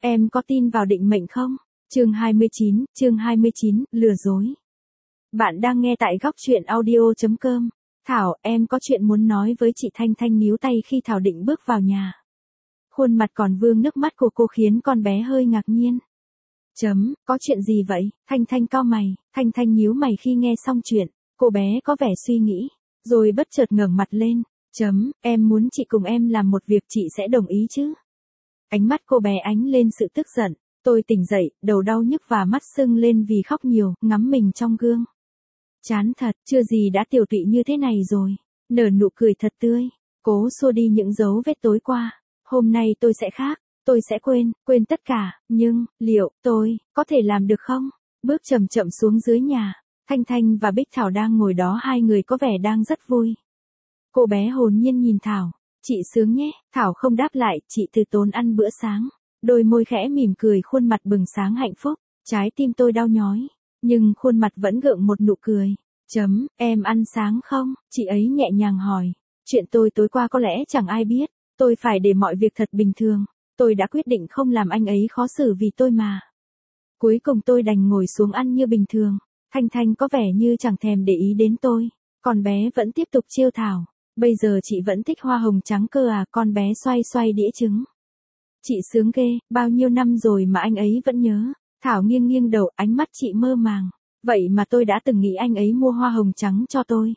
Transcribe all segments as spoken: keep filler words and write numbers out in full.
em có tin vào định mệnh không? Chương hai mươi chín, chương hai mươi chín, lừa dối. Bạn đang nghe tại góc truyện audio chấm com. Thảo, em có chuyện muốn nói với chị Thanh. Thanh níu tay khi Thảo định bước vào nhà. Khuôn mặt còn vương nước mắt của cô khiến con bé hơi ngạc nhiên. Chấm, có chuyện gì vậy? Thanh Thanh cau mày, Thanh Thanh nhíu mày khi nghe xong chuyện. Cô bé có vẻ suy nghĩ, rồi bất chợt ngẩng mặt lên. Chấm, em muốn chị cùng em làm một việc, chị sẽ đồng ý chứ? Ánh mắt cô bé ánh lên sự tức giận. Tôi tỉnh dậy, đầu đau nhức và mắt sưng lên vì khóc nhiều, ngắm mình trong gương. Chán thật, chưa gì đã tiều tụy như thế này rồi. Nở nụ cười thật tươi, cố xua đi những dấu vết tối qua. Hôm nay tôi sẽ khác, tôi sẽ quên, quên tất cả, nhưng, liệu, tôi, có thể làm được không? Bước chậm chậm xuống dưới nhà, Thanh Thanh và Bích Thảo đang ngồi đó, hai người có vẻ đang rất vui. Cô bé hồn nhiên nhìn Thảo, chị sướng nhé, Thảo không đáp lại, chị từ tốn ăn bữa sáng. Đôi môi khẽ mỉm cười, khuôn mặt bừng sáng hạnh phúc, trái tim tôi đau nhói, nhưng khuôn mặt vẫn gượng một nụ cười. Chấm, em ăn sáng không? Chị ấy nhẹ nhàng hỏi. Chuyện tôi tối qua có lẽ chẳng ai biết, tôi phải để mọi việc thật bình thường. Tôi đã quyết định không làm anh ấy khó xử vì tôi mà. Cuối cùng tôi đành ngồi xuống ăn như bình thường. Thanh Thanh có vẻ như chẳng thèm để ý đến tôi, con bé vẫn tiếp tục trêu Thảo. Bây giờ chị vẫn thích hoa hồng trắng cơ à? Con bé xoay xoay đĩa trứng. Chị sướng ghê, bao nhiêu năm rồi mà anh ấy vẫn nhớ. Thảo nghiêng nghiêng đầu, ánh mắt chị mơ màng. Vậy mà tôi đã từng nghĩ anh ấy mua hoa hồng trắng cho tôi.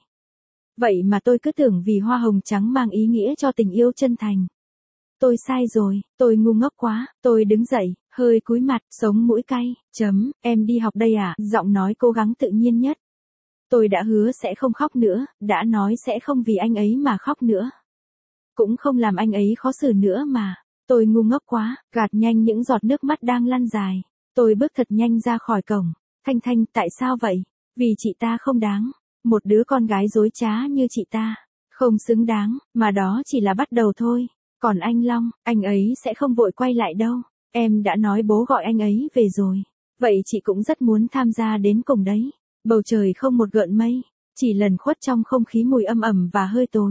Vậy mà tôi cứ tưởng vì hoa hồng trắng mang ý nghĩa cho tình yêu chân thành. Tôi sai rồi, tôi ngu ngốc quá. Tôi đứng dậy, hơi cúi mặt, sống mũi cay. Chấm, em đi học đây à? Giọng nói cố gắng tự nhiên nhất. Tôi đã hứa sẽ không khóc nữa, đã nói sẽ không vì anh ấy mà khóc nữa. Cũng không làm anh ấy khó xử nữa mà. Tôi ngu ngốc quá, gạt nhanh những giọt nước mắt đang lăn dài. Tôi bước thật nhanh ra khỏi cổng. Thanh Thanh, tại sao vậy? Vì chị ta không đáng. Một đứa con gái dối trá như chị ta. Không xứng đáng, mà đó chỉ là bắt đầu thôi. Còn anh Long, anh ấy sẽ không vội quay lại đâu. Em đã nói bố gọi anh ấy về rồi. Vậy chị cũng rất muốn tham gia đến cùng đấy. Bầu trời không một gợn mây, chỉ lẩn khuất trong không khí mùi âm ẩm và hơi tối.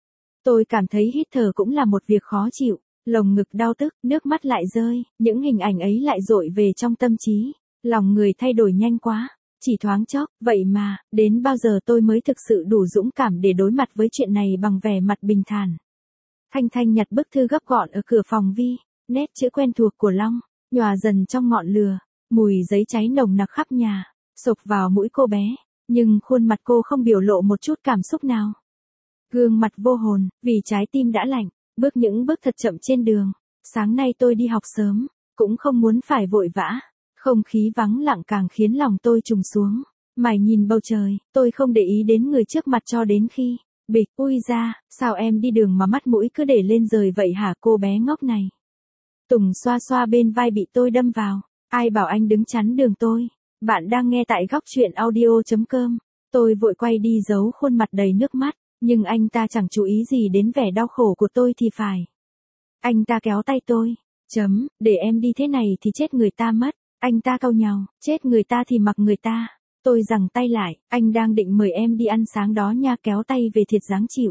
Tôi cảm thấy hít thở cũng là một việc khó chịu. Lồng ngực đau tức, nước mắt lại rơi, những hình ảnh ấy lại dội về trong tâm trí. Lòng người thay đổi nhanh quá, chỉ thoáng chốc, vậy mà, đến bao giờ tôi mới thực sự đủ dũng cảm để đối mặt với chuyện này bằng vẻ mặt bình thản. Thanh Thanh nhặt bức thư gấp gọn ở cửa phòng Vi, nét chữ quen thuộc của Long, nhòa dần trong ngọn lửa, mùi giấy cháy nồng nặc khắp nhà, xộc vào mũi cô bé, nhưng khuôn mặt cô không biểu lộ một chút cảm xúc nào. Gương mặt vô hồn, vì trái tim đã lạnh. Bước những bước thật chậm trên đường. Sáng nay tôi đi học sớm, cũng không muốn phải vội vã. Không khí vắng lặng càng khiến lòng tôi trùng xuống. Mải nhìn bầu trời, tôi không để ý đến người trước mặt cho đến khi, bịch, ui ra, sao em đi đường mà mắt mũi cứ để lên rời vậy hả cô bé ngốc này? Tùng xoa xoa bên vai bị tôi đâm vào. Ai bảo anh đứng chắn đường tôi? Bạn đang nghe tại góc truyện audio chấm com. Tôi vội quay đi giấu khuôn mặt đầy nước mắt. Nhưng anh ta chẳng chú ý gì đến vẻ đau khổ của tôi thì phải. Anh ta kéo tay tôi. Chấm, để em đi thế này thì chết người ta mất. Anh ta cau nhàu, chết người ta thì mặc người ta. Tôi giằng tay lại, anh đang định mời em đi ăn sáng đó nha, kéo tay về thiệt dáng chịu.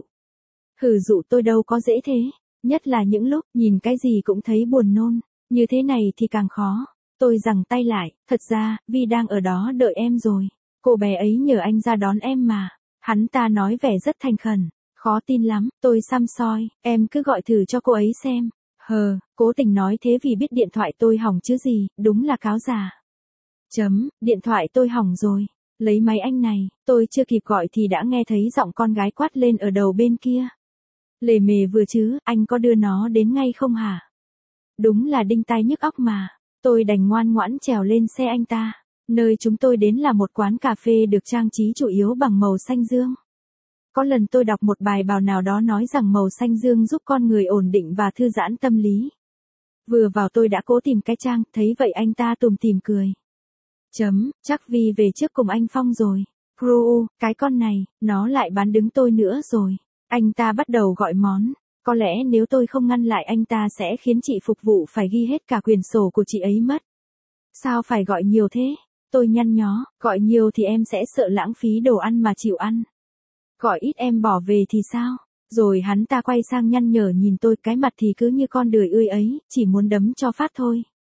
Hừ dụ tôi đâu có dễ thế. Nhất là những lúc nhìn cái gì cũng thấy buồn nôn. Như thế này thì càng khó. Tôi giằng tay lại, thật ra, Vi đang ở đó đợi em rồi. Cô bé ấy nhờ anh ra đón em mà. Hắn ta nói vẻ rất thành khẩn. Khó tin lắm, tôi xăm soi, em cứ gọi thử cho cô ấy xem. Hờ, cố tình nói thế vì biết điện thoại tôi hỏng chứ gì, đúng là cáo già. Chấm, điện thoại tôi hỏng rồi. Lấy máy anh này, tôi chưa kịp gọi thì đã nghe thấy giọng con gái quát lên ở đầu bên kia. Lề mề vừa chứ, anh có đưa nó đến ngay không hả? Đúng là đinh tai nhức óc mà. Tôi đành ngoan ngoãn trèo lên xe anh ta. Nơi chúng tôi đến là một quán cà phê được trang trí chủ yếu bằng màu xanh dương. Có lần tôi đọc một bài báo nào đó nói rằng màu xanh dương giúp con người ổn định và thư giãn tâm lý. Vừa vào tôi đã cố tìm cái trang, thấy vậy anh ta tủm tỉm cười. Chấm, chắc Vi về trước cùng anh Phong rồi. Pru, cái con này, nó lại bán đứng tôi nữa rồi. Anh ta bắt đầu gọi món. Có lẽ nếu tôi không ngăn lại anh ta sẽ khiến chị phục vụ phải ghi hết cả quyển sổ của chị ấy mất. Sao phải gọi nhiều thế? Tôi nhăn nhó, gọi nhiều thì em sẽ sợ lãng phí đồ ăn mà chịu ăn. Gọi ít em bỏ về thì sao? Rồi hắn ta quay sang nhăn nhở nhìn tôi, cái mặt thì cứ như con đười ươi ấy, chỉ muốn đấm cho phát thôi.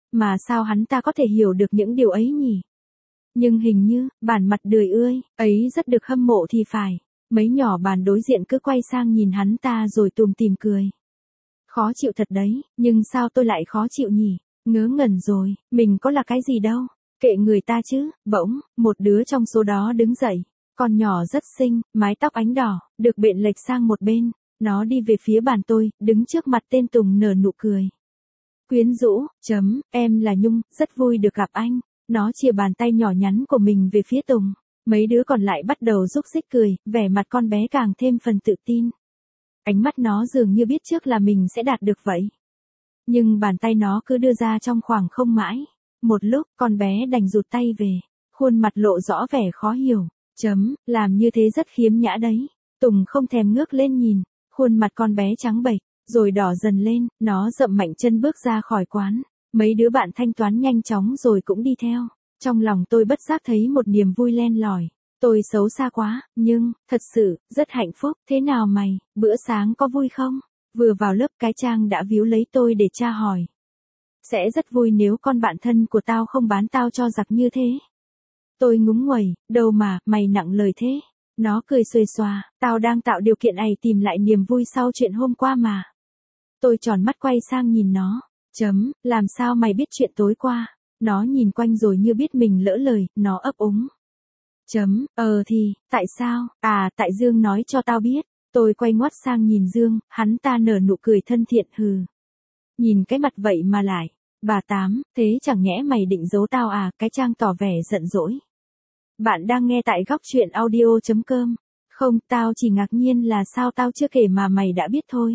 Mà sao hắn ta có thể hiểu được những điều ấy nhỉ? Nhưng hình như, bản mặt đười ươi, ấy rất được hâm mộ thì phải. Mấy nhỏ bàn đối diện cứ quay sang nhìn hắn ta rồi tùm tìm cười. Khó chịu thật đấy, nhưng sao tôi lại khó chịu nhỉ? Ngớ ngẩn rồi, mình có là cái gì đâu. Kệ người ta chứ. Bỗng, một đứa trong số đó đứng dậy. Con nhỏ rất xinh, mái tóc ánh đỏ, được bện lệch sang một bên. Nó đi về phía bàn tôi, đứng trước mặt tên Tùng nở nụ cười. Quyến rũ, chấm, em là Nhung, rất vui được gặp anh. Nó chìa bàn tay nhỏ nhắn của mình về phía Tùng. Mấy đứa còn lại bắt đầu rúc rích cười, vẻ mặt con bé càng thêm phần tự tin. Ánh mắt nó dường như biết trước là mình sẽ đạt được vậy. Nhưng bàn tay nó cứ đưa ra trong khoảng không mãi. Một lúc, con bé đành rụt tay về. Khuôn mặt lộ rõ vẻ khó hiểu. Chấm, làm như thế rất khiếm nhã đấy. Tùng không thèm ngước lên nhìn. Khuôn mặt con bé trắng bệch, rồi đỏ dần lên, nó dậm mạnh chân bước ra khỏi quán. Mấy đứa bạn thanh toán nhanh chóng rồi cũng đi theo. Trong lòng tôi bất giác thấy một niềm vui len lỏi. Tôi xấu xa quá, nhưng, thật sự, rất hạnh phúc. Thế nào mày, bữa sáng có vui không? Vừa vào lớp cái Trang đã víu lấy tôi để tra hỏi. Sẽ rất vui nếu con bạn thân của tao không bán tao cho giặc như thế. Tôi ngúng nguẩy, đâu mà, mày nặng lời thế. Nó cười xuề xòa, tao đang tạo điều kiện này tìm lại niềm vui sau chuyện hôm qua mà. Tôi tròn mắt quay sang nhìn nó. Chấm, làm sao mày biết chuyện tối qua? Nó nhìn quanh rồi như biết mình lỡ lời, nó ấp úng. Chấm, ờ thì, tại sao? À, tại Dương nói cho tao biết. Tôi quay ngoắt sang nhìn Dương, hắn ta nở nụ cười thân thiện hừ. Nhìn cái mặt vậy mà lại. Bà Tám, thế chẳng nhẽ mày định giấu tao à? Cái Trang tỏ vẻ giận dỗi. Bạn đang nghe tại góc truyện audio chấm com. Không, tao chỉ ngạc nhiên là sao tao chưa kể mà mày đã biết thôi.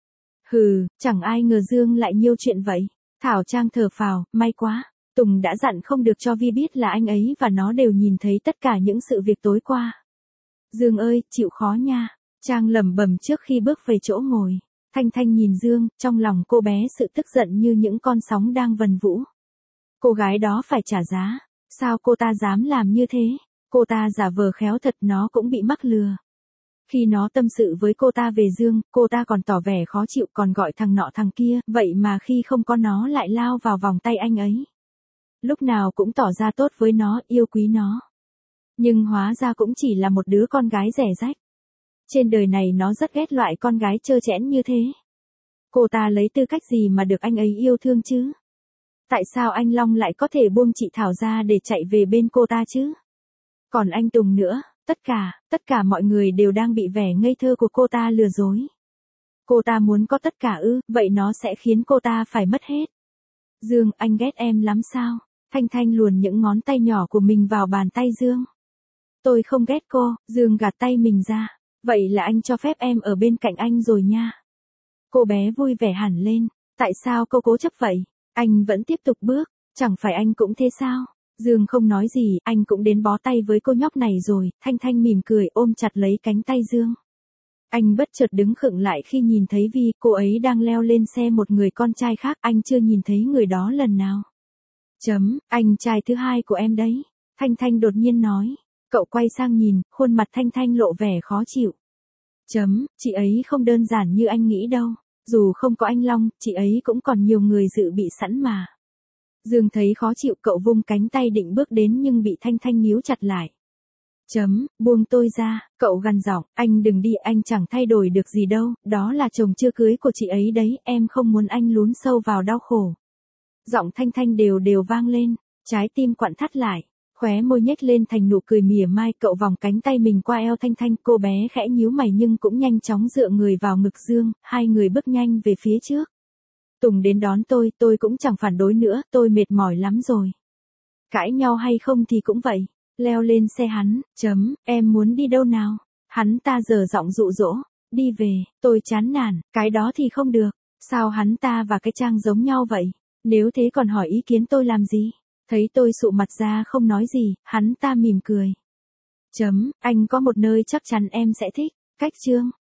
Hừ, chẳng ai ngờ Dương lại nhiêu chuyện vậy. Thảo Trang thở phào, may quá. Tùng đã dặn không được cho Vi biết là anh ấy và nó đều nhìn thấy tất cả những sự việc tối qua. Dương ơi, chịu khó nha. Trang lẩm bẩm trước khi bước về chỗ ngồi. Thanh Thanh nhìn Dương, trong lòng cô bé sự tức giận như những con sóng đang vần vũ. Cô gái đó phải trả giá. Sao cô ta dám làm như thế? Cô ta giả vờ khéo thật, nó cũng bị mắc lừa. Khi nó tâm sự với cô ta về Dương, cô ta còn tỏ vẻ khó chịu, còn gọi thằng nọ thằng kia, vậy mà khi không có nó lại lao vào vòng tay anh ấy. Lúc nào cũng tỏ ra tốt với nó, yêu quý nó. Nhưng hóa ra cũng chỉ là một đứa con gái rẻ rách. Trên đời này nó rất ghét loại con gái trơ trẽn như thế. Cô ta lấy tư cách gì mà được anh ấy yêu thương chứ? Tại sao anh Long lại có thể buông chị Thảo ra để chạy về bên cô ta chứ? Còn anh Tùng nữa, tất cả, tất cả mọi người đều đang bị vẻ ngây thơ của cô ta lừa dối. Cô ta muốn có tất cả ư, vậy nó sẽ khiến cô ta phải mất hết. Dương, anh ghét em lắm sao? Thanh Thanh luồn những ngón tay nhỏ của mình vào bàn tay Dương. Tôi không ghét cô, Dương gạt tay mình ra. Vậy là anh cho phép em ở bên cạnh anh rồi nha. Cô bé vui vẻ hẳn lên. Tại sao cô cố chấp vậy? Anh vẫn tiếp tục bước, chẳng phải anh cũng thế sao? Dương không nói gì, anh cũng đến bó tay với cô nhóc này rồi. Thanh Thanh mỉm cười ôm chặt lấy cánh tay Dương. Anh bất chợt đứng khựng lại khi nhìn thấy Vi, cô ấy đang leo lên xe một người con trai khác, anh chưa nhìn thấy người đó lần nào. Chấm, anh trai thứ hai của em đấy. Thanh Thanh đột nhiên nói. Cậu quay sang nhìn, khuôn mặt Thanh Thanh lộ vẻ khó chịu. Chấm, chị ấy không đơn giản như anh nghĩ đâu. Dù không có anh Long, chị ấy cũng còn nhiều người dự bị sẵn mà. Dương thấy khó chịu, cậu vung cánh tay định bước đến nhưng bị Thanh Thanh níu chặt lại. Chấm, buông tôi ra, cậu gằn giọng, anh đừng đi, anh chẳng thay đổi được gì đâu, đó là chồng chưa cưới của chị ấy đấy, em không muốn anh lún sâu vào đau khổ. Giọng Thanh Thanh đều đều vang lên, trái tim quặn thắt lại, khóe môi nhếch lên thành nụ cười mỉa mai, cậu vòng cánh tay mình qua eo Thanh Thanh, cô bé khẽ nhíu mày nhưng cũng nhanh chóng dựa người vào ngực Dương, hai người bước nhanh về phía trước. Tùng đến đón tôi, tôi cũng chẳng phản đối nữa, tôi mệt mỏi lắm rồi. Cãi nhau hay không thì cũng vậy. Leo lên xe hắn, chấm, em muốn đi đâu nào? Hắn ta giở giọng dụ dỗ, đi về, tôi chán nản, cái đó thì không được. Sao hắn ta và cái Trang giống nhau vậy? Nếu thế còn hỏi ý kiến tôi làm gì? Thấy tôi sụ mặt ra không nói gì, hắn ta mỉm cười. Chấm, anh có một nơi chắc chắn em sẽ thích, cách Chương.